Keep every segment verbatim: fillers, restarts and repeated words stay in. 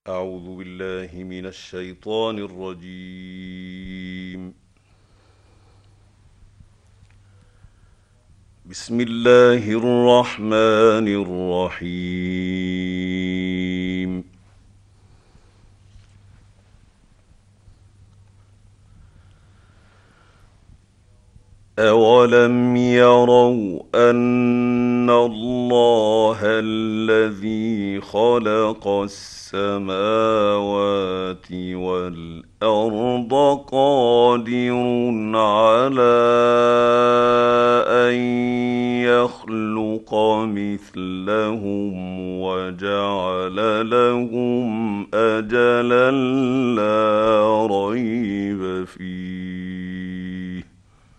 أعوذ بالله من الشيطان الرجيم. بسم الله الرحمن الرحيم. أولم يروا أن الله الذي خلق السماوات والأرض قادر على أن يخلق مثلهم وجعل لهم أجلا لا ريب فيه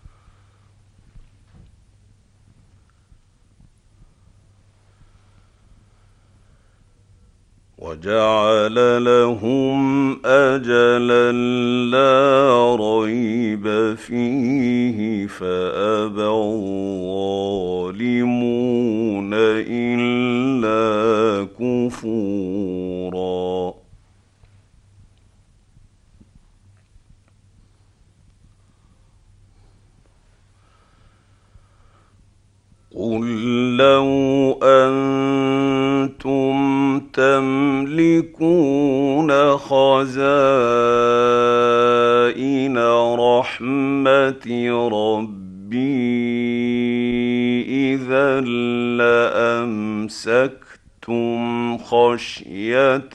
وجعل لهم أجلا لا ريب فيه فأبى الظالمون إلا كفورا. قل لو أنتم تملكون خزائن رحمة ربي إذا لأمسكتم خشية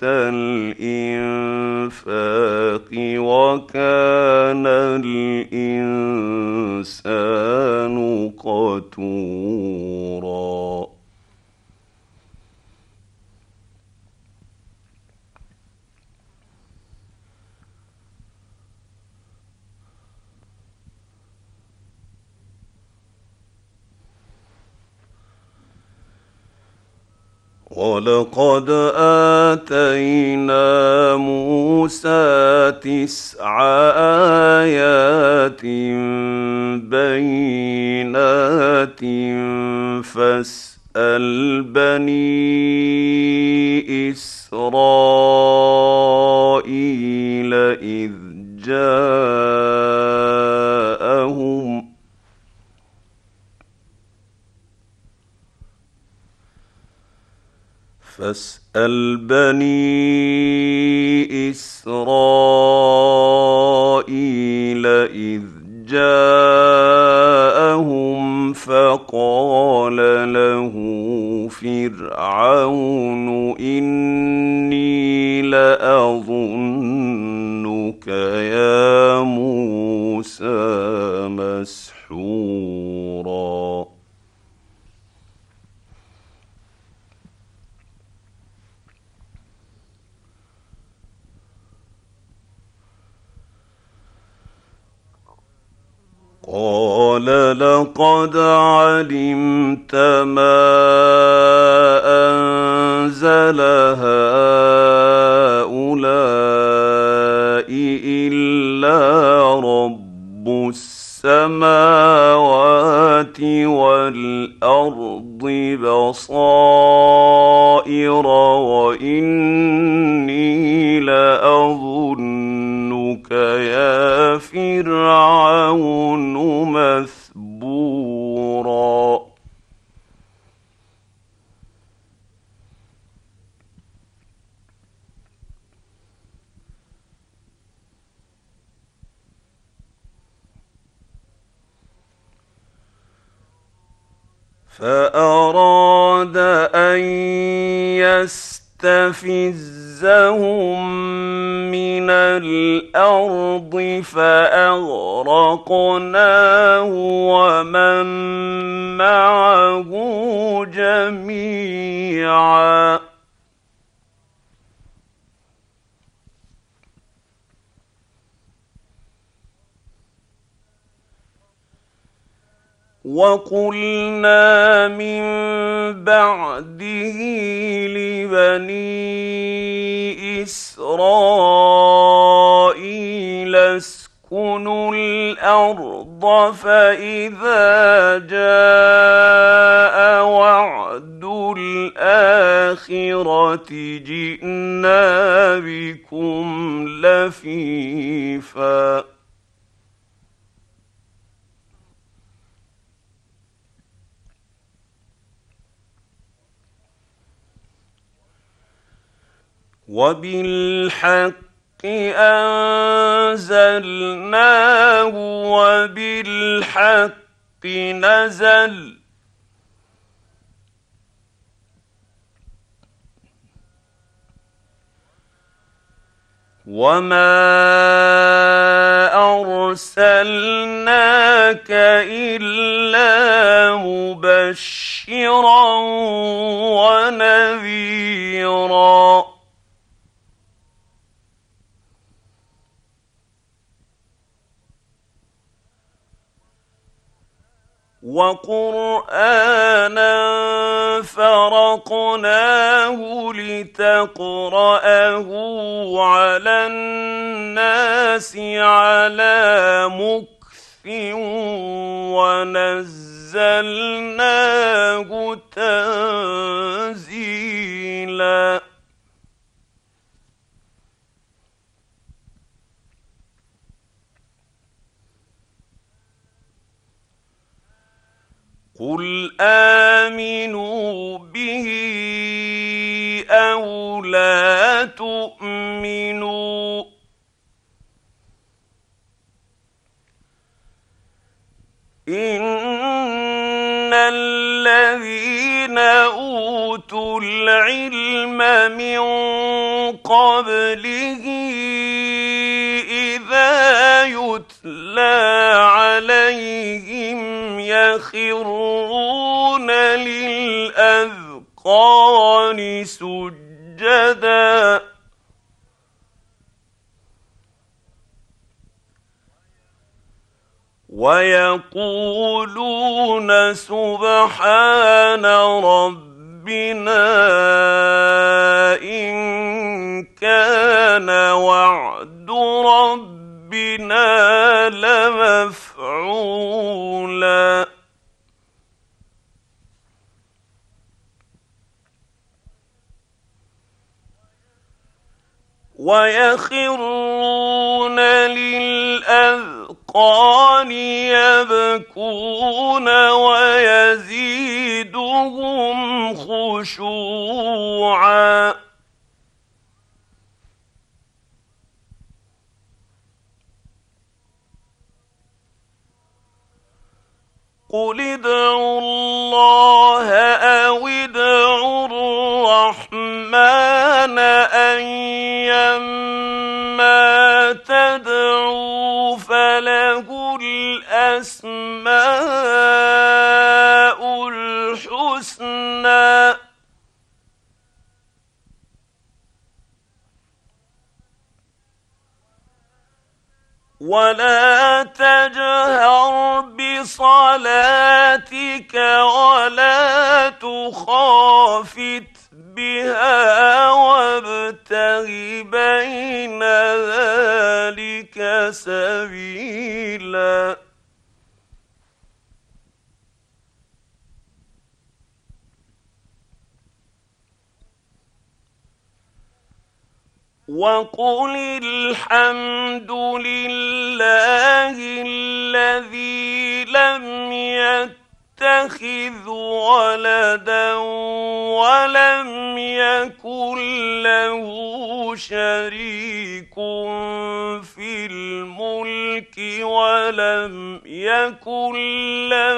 الإنفاق وكان الإنسان قتورا. ولقد آتينا موسى تسع آيات بينات فاسأل بني إسرائيل إذ جاءهم فاسأل بني إسرائيل إذ جاءهم فقال له فرعون إني لأظنك يا موسى مسحورا. قال لقد علمت ما أنزل هؤلاء إلا رب السماوات والأرض بصائر وإني لأظنك يا فرعون مثبورا. فأراد أن يستفزهم من الأرض فأغرقناه ومن معه جميعا. وقلنا من بعده لبني إسرائيل اسكنوا الأرض فإذا جاء وعد الآخرة جئنا بكم لفيفا وبالحق أنزلناه وبالحق نزل وما أرسلناك إلا مبشرا ونذيرا وقرآنا فرقناه لتقرأه على الناس على مكث ونزلناه تنزيلا قل آمنوا به أو لا تؤمنوا إن الذين أوتوا العلم من قبله إذا يتلى عليهم يخرون للأذقان سجدا ويقولون سبحان ربنا إن كان وعد ربنا لمفعولا ويخرون للأذقان يبكون ويزيدهم خشوعا قل ادعوا الله أو ادعوا الرحمن أيما تدعوا فله الأسماء الحسنى ولا تجهر بصلاتك ولا تخافت بها وابتغ بين ذلك سبيلا وقل الحمد لله الذي لم يتخذ ولدا ولم يكن له شريك في الملك ولم يكن له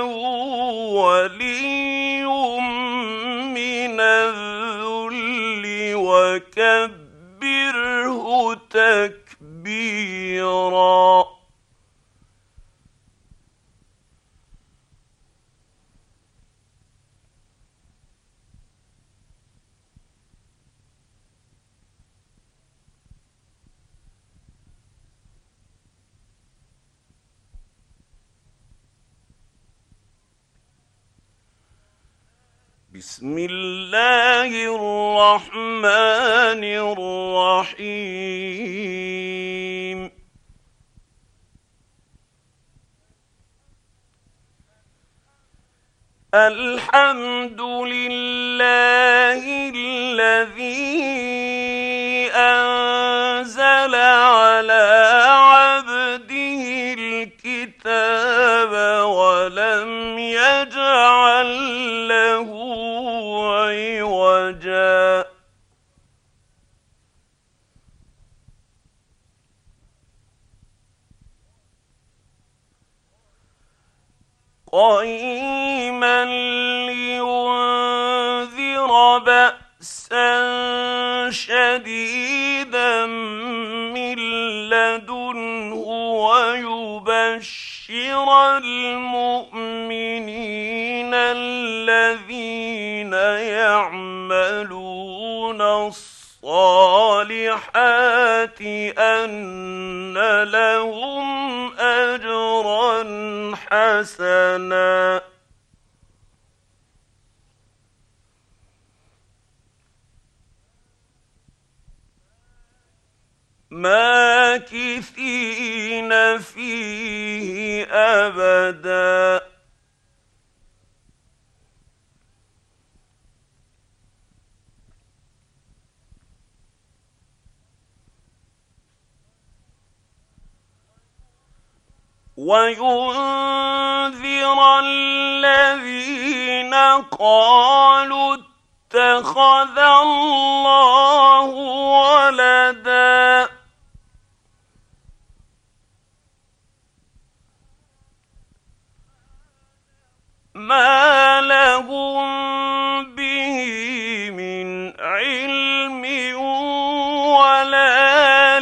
ولي من الذل وكبره تكبيرا بسم الله الرحمن الرحيم الحمد لله الذي أنزل على عبده الكتاب ولم يجعل له عوجا قيما لينذر بأسا شديدا من لدنه ويبشر المؤمنين الذين يعملون الصالحات أن لهم أجرا حسنا ماكثين فيه أبدا وينذر الذين قالوا اتخذ الله ولدا ما لهم به من علم ولا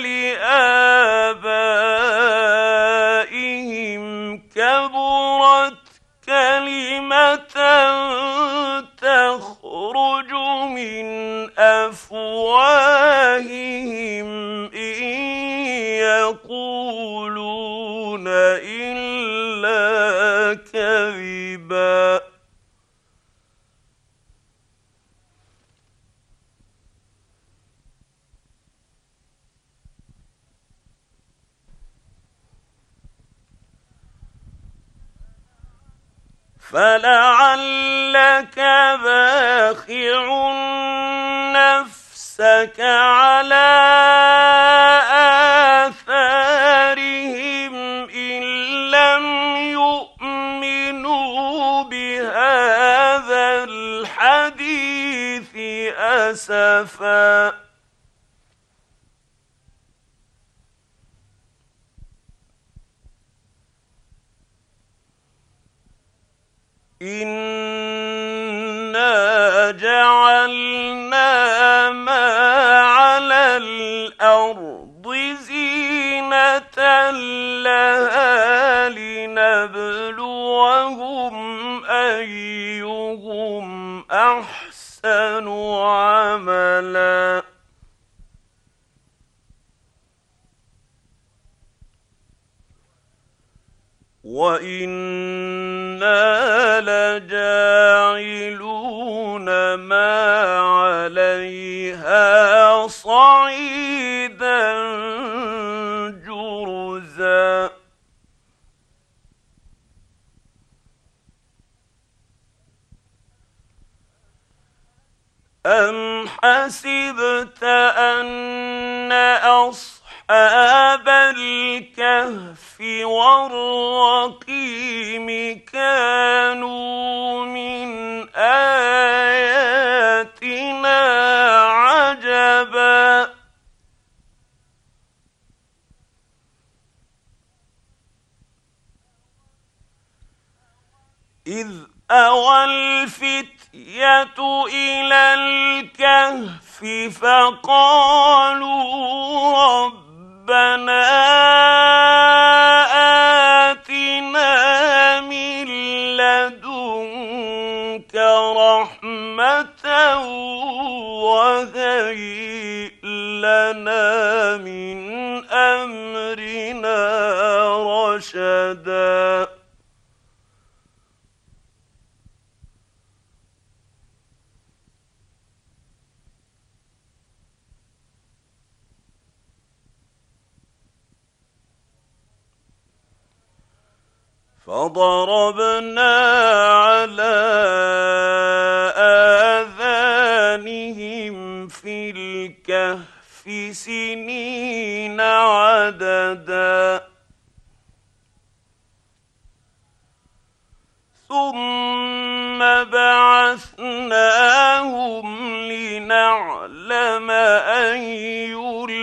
لآبائهم كبرت كلمة تخرج من أفواههم إن يقولون إلا كذبا فلعلك باخع نفسك على آثارهم إن لم يؤمنوا بهذا الحديث أسفا إنا جعلنا ما على الأرض زينة لها لنبلوهم أيهم أحسن عملا وإنا لجاعلون ما عليها صعيدا جرزا أم حسبت أن أصحاب الكهف والرقيم كانوا من آياتنا عجبا إذ أوى الفتية إلى الكهف فقالوا ربنا آتنا من لدنك رحمة وهيئ لنا من أمرنا رشدا فضربنا على آذانهم في الكهف سنين عددا ثم بعثناهم لنعلم أي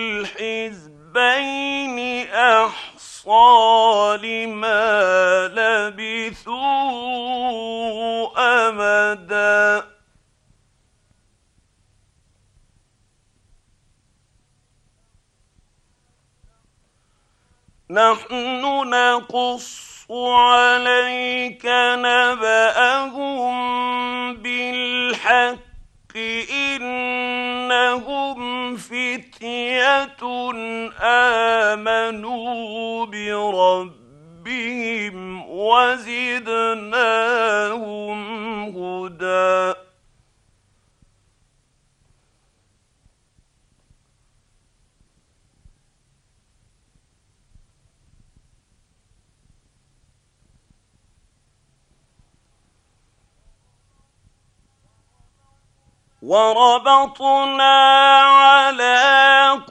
الحزبين أحصى لما لبثوا أمدا نحن نقص عليك نبأهم بالحق إنهم فتية آمنوا بربهم وزدناهم هدى وربطنا على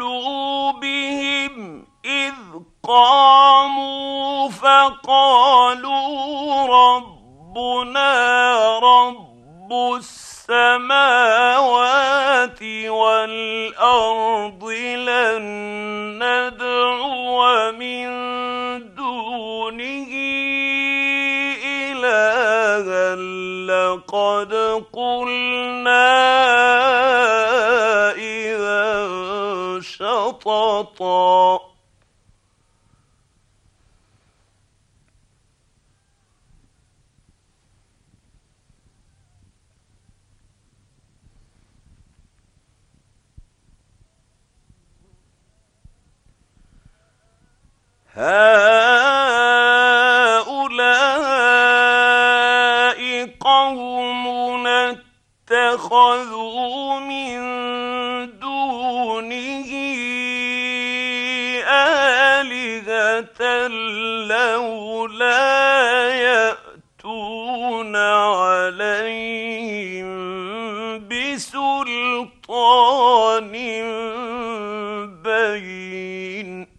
قلوبهم إذ قاموا فقالوا ربنا رب السماوات والأرض لن ندعو من دونه إلها لقد قلنا إذا شططا هؤلاء قومنا اتخذوا من دونه آلهة لولا يأتون عليهم بسلطان بين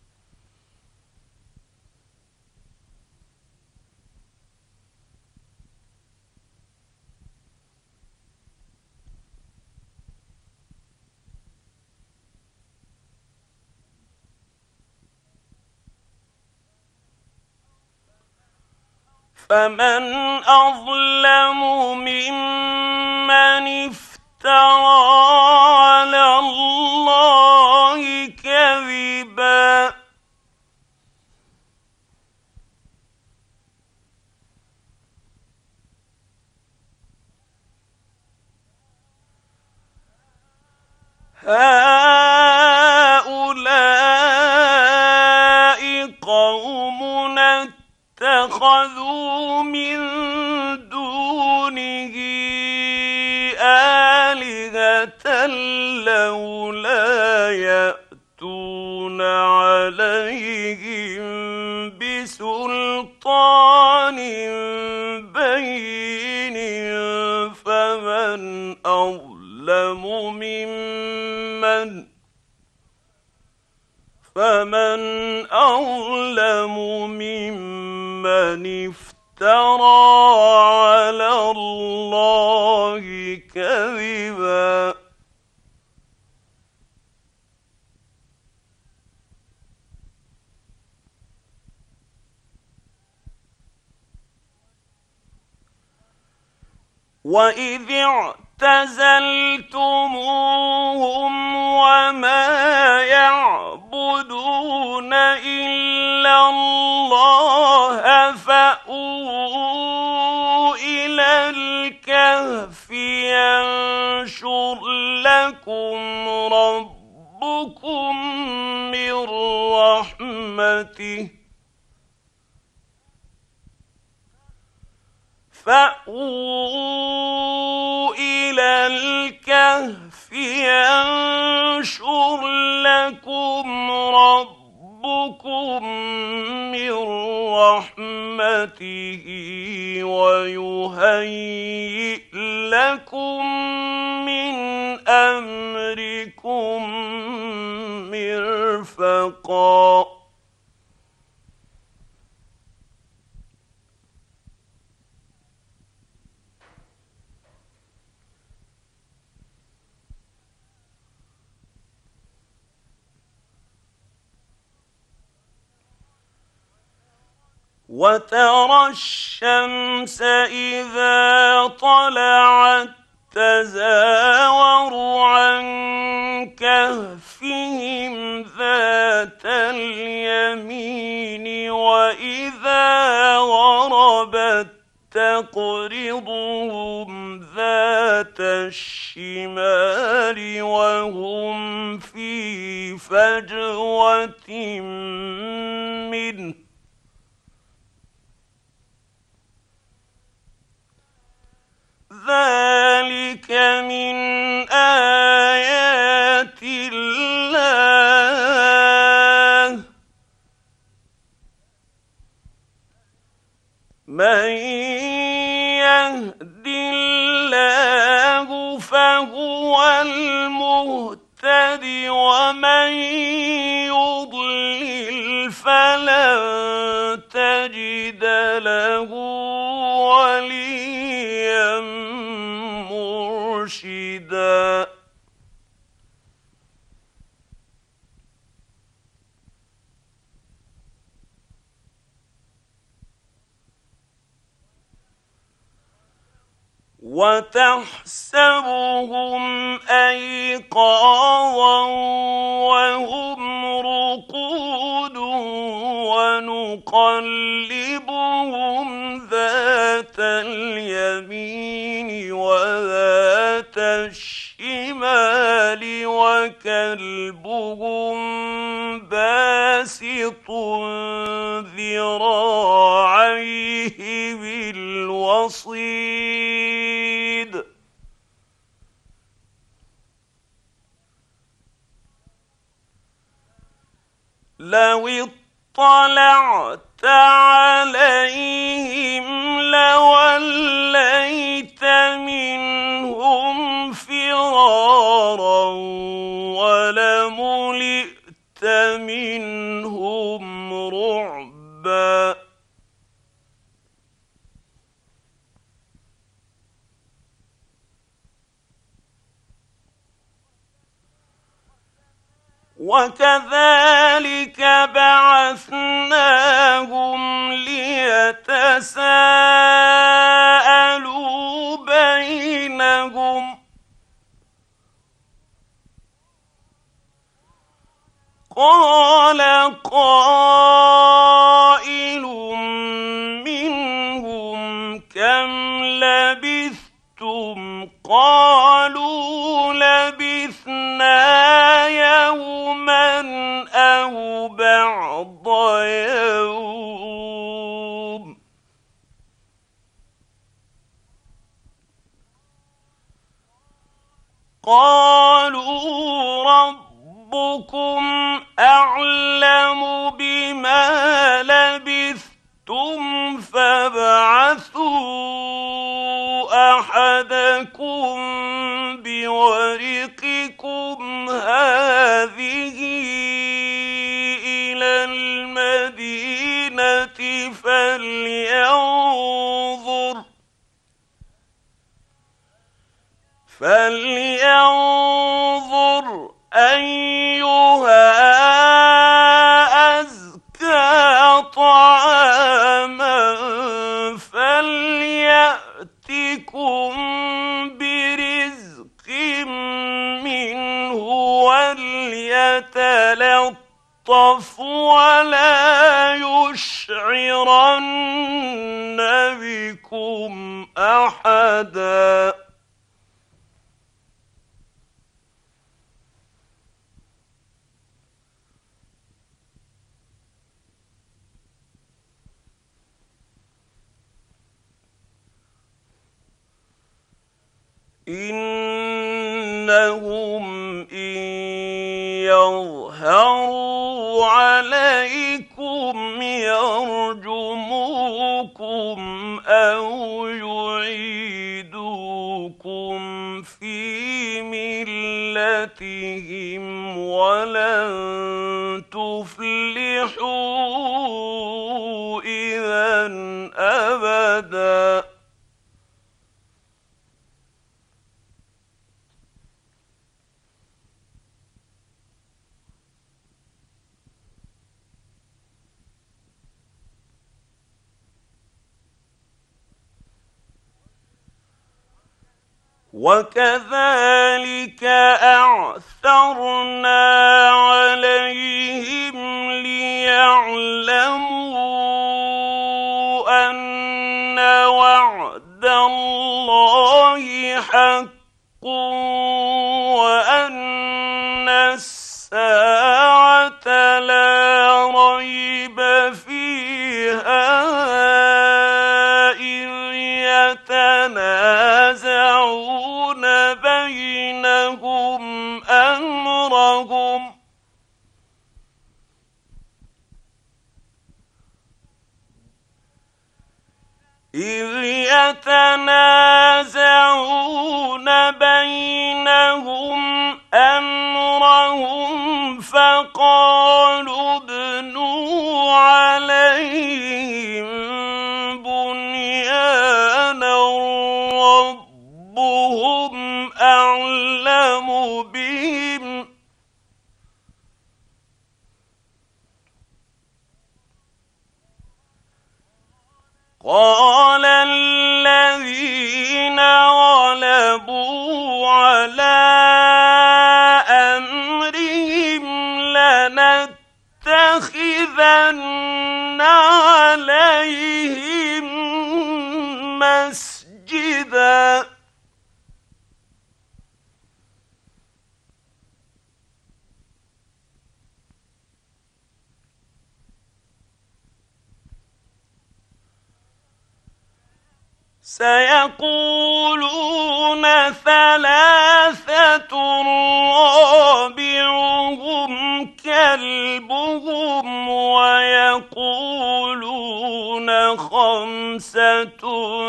فمن أظلم ممن افترى على الله كذبا هؤلاء قومنا اتخذوا من دونه آلهة لولا يأتون عليهم بسلطان بين فمن أظلم ممن فمن أظلم ممن افترى على الله كذبا وإذ اعتزلتموهم وما يعبدون إلا الله فأووا إلى الكهف ينشر لكم ربكم من رحمته فأووا إلى الكهف ينشر لكم ربكم من رحمته ويهيئ لكم من أمركم مرفقا وترى الشمس إذا طلعت تزاور عن كهفهم ذات اليمين وإذا غربت تقرضهم ذات الشمال وهم في فجوة منه ذلك من آيات الله من يهد الله فهو المهتد ومن يضلل فلن تجد له وليا مرشدا وتحسبهم أيقاظا وهم رقود ونقلبهم ذات اليمين وذات الشمال وكلبهم باسط ذراعيه بالوصيد لو اطلعت عليهم لوليت منهم فرارا ولملئت منهم رعبا وكذلك بعثناهم ليتساءلوا بينهم قال قائل منهم كم لبثتم قالوا لبثنا يوما أو بعض يوم قالوا ربكم أعلم بما لبثتم فابعثوا أحدكم بورقكم هذه إلى المدينة فلينظر فلينظر أيها أزكى طعاما فليأتكم برزق منه وليتلطف ولا يشعرن بكم أحدا إنهم إن يظهروا عليكم يرجموكم أو يعيدوكم في ملتهم ولن تفلحوا إذا أبدا. وكذلك أعثرنا عليهم ليعلموا أن وعد الله حق وأن الساعة لا ريب فيها إذ يتنازعون بينهم أمرهم إذ يتنازعون بينهم أمرهم فقالوا ابنوا عليهم بنيانا ربهم أعلم بهم قال الذين غلبوا على أمرهم لنتخذن عليهم مسجدا سيقولون ثلاثة رابعهم كلبهم ويقولون خمسة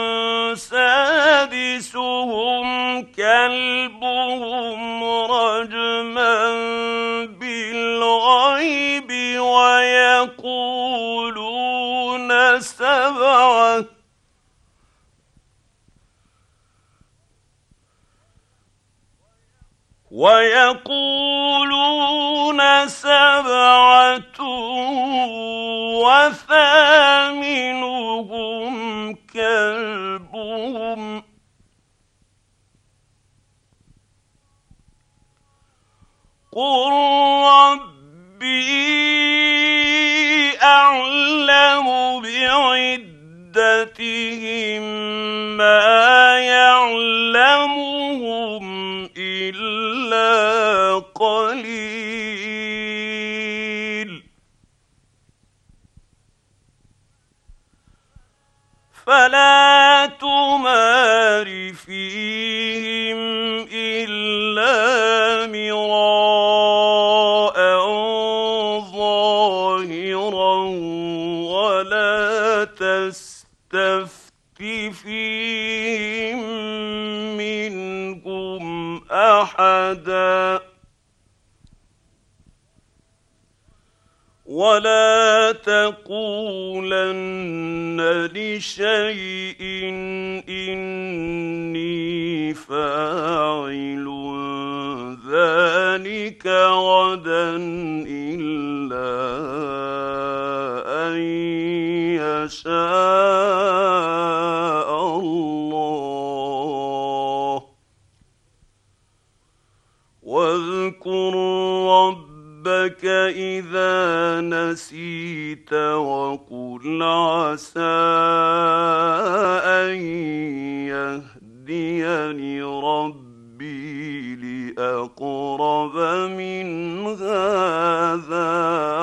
سادسهم كلبهم رجما بالغيب ويقولون سبعة ويقولون سبعة وثامنهم كلبهم قل ربي أعلم بعدتهم ما يعلمهم إلا قليل فلا تمار فيهم إلا مراء ظاهرا ولا تستفت فيهم منهم أحدا ولا تقولن لشيء إني فاعل ذلك غدا إلا أن يشاء الله واذكر ربك إذا نسيت وقل عسى أن يهديني ربي لأقرب من هذا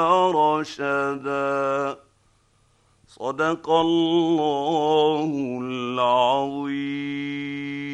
رشدا صدق الله العظيم.